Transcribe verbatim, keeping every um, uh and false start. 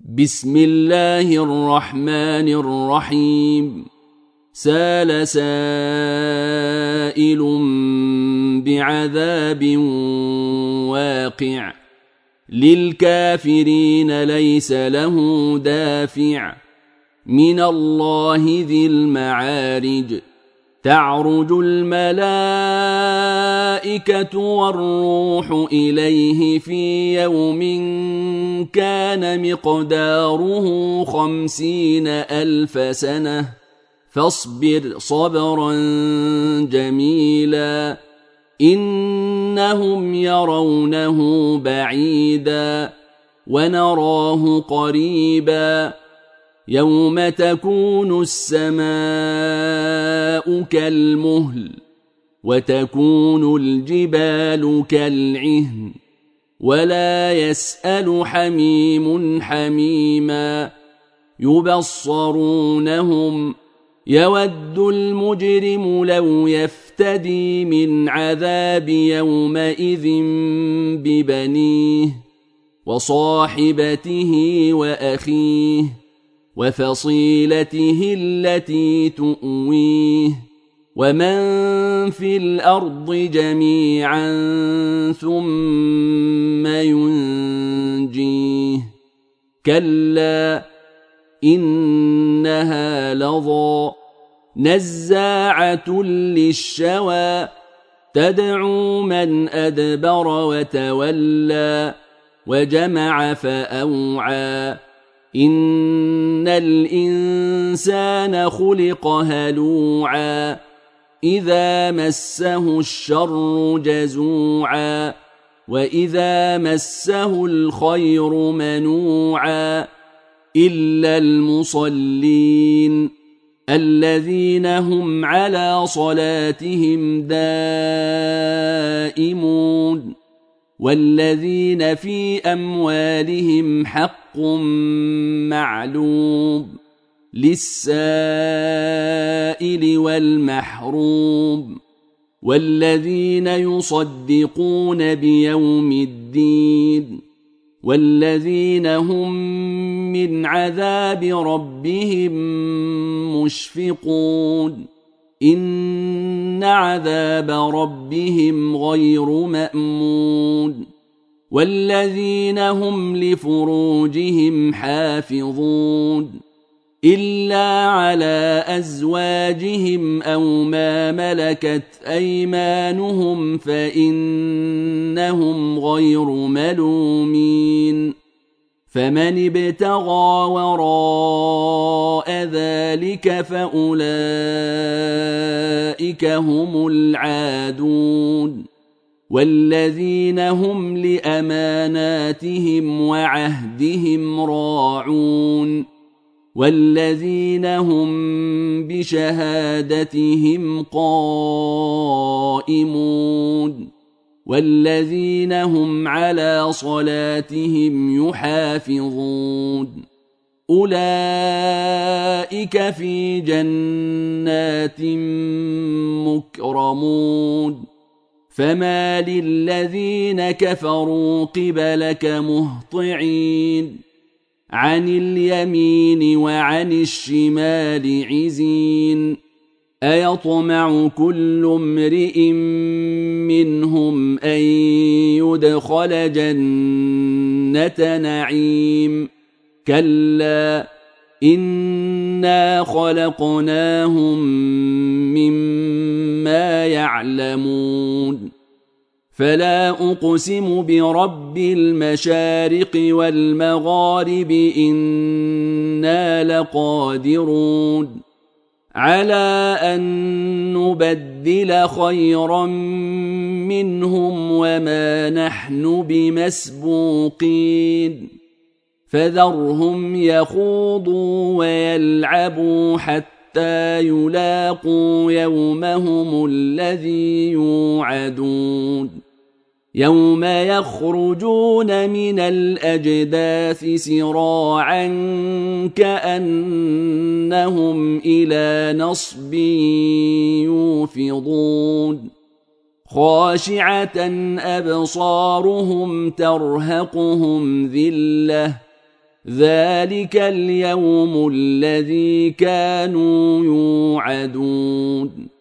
بسم الله الرحمن الرحيم. سال سائل بعذاب واقع للكافرين ليس له دافع من الله ذي المعارج. تعرج الملائكة والروح إليه في يوم كان مقداره خمسين ألف سنة فاصبر صبرا جميلا إنهم يرونه بعيدا ونراه قريبا يوم تكون السماء كالمهل وتكون الجبال كالعهن ولا يسأل حميم حميما يبصرونهم يود المجرم لو يفتدي من عذاب يومئذ ببنيه وصاحبته وأخيه وفصيلته التي تؤويه ومن في الأرض جميعا ثم ينجيه كلا إنها لظى نزاعة للشوى تدعو من أدبر وتولى وجمع فأوعى إن الإنسان خلق هلوعا إذا مسه الشر جزوعا وإذا مسه الخير منوعا إلا المصلين الذين هم على صلاتهم دائمون والذين في أموالهم حق معلوم للسائل والمحروم والذين يصدقون بيوم الدين والذين هم من عذاب ربهم مشفقون إن عذاب ربهم غير مأمون والذين هم لفروجهم حافظون إلا على أزواجهم أو ما ملكت أيمانهم فإنهم غير ملومين فمن ابتغى وراء ذلك فأولئك هم العادون والذين هم لأماناتهم وعهدهم راعون والذين هم بشهادتهم قائمون والذين هم على صلاتهم يحافظون أولئك في جنات مكرمون فما للذين كفروا قبلك مهطعين عن اليمين وعن الشمال عزين أيطمع كل امرئ منهم أن يدخل جنة نعيم كلا إنا خلقناهم مما يعلمون فلا أقسم برب المشارق والمغارب إنا لقادرون على أن نبدل خيرا منهم وما نحن بمسبوقين فذرهم يخوضوا ويلعبوا حتى يلاقوا يومهم الذي يوعدون يوم يخرجون من الأجداث سراعا كأنهم إلى نصب يوفضون خاشعة أبصارهم ترهقهم ذلة ذلك اليوم الذي كانوا يوعدون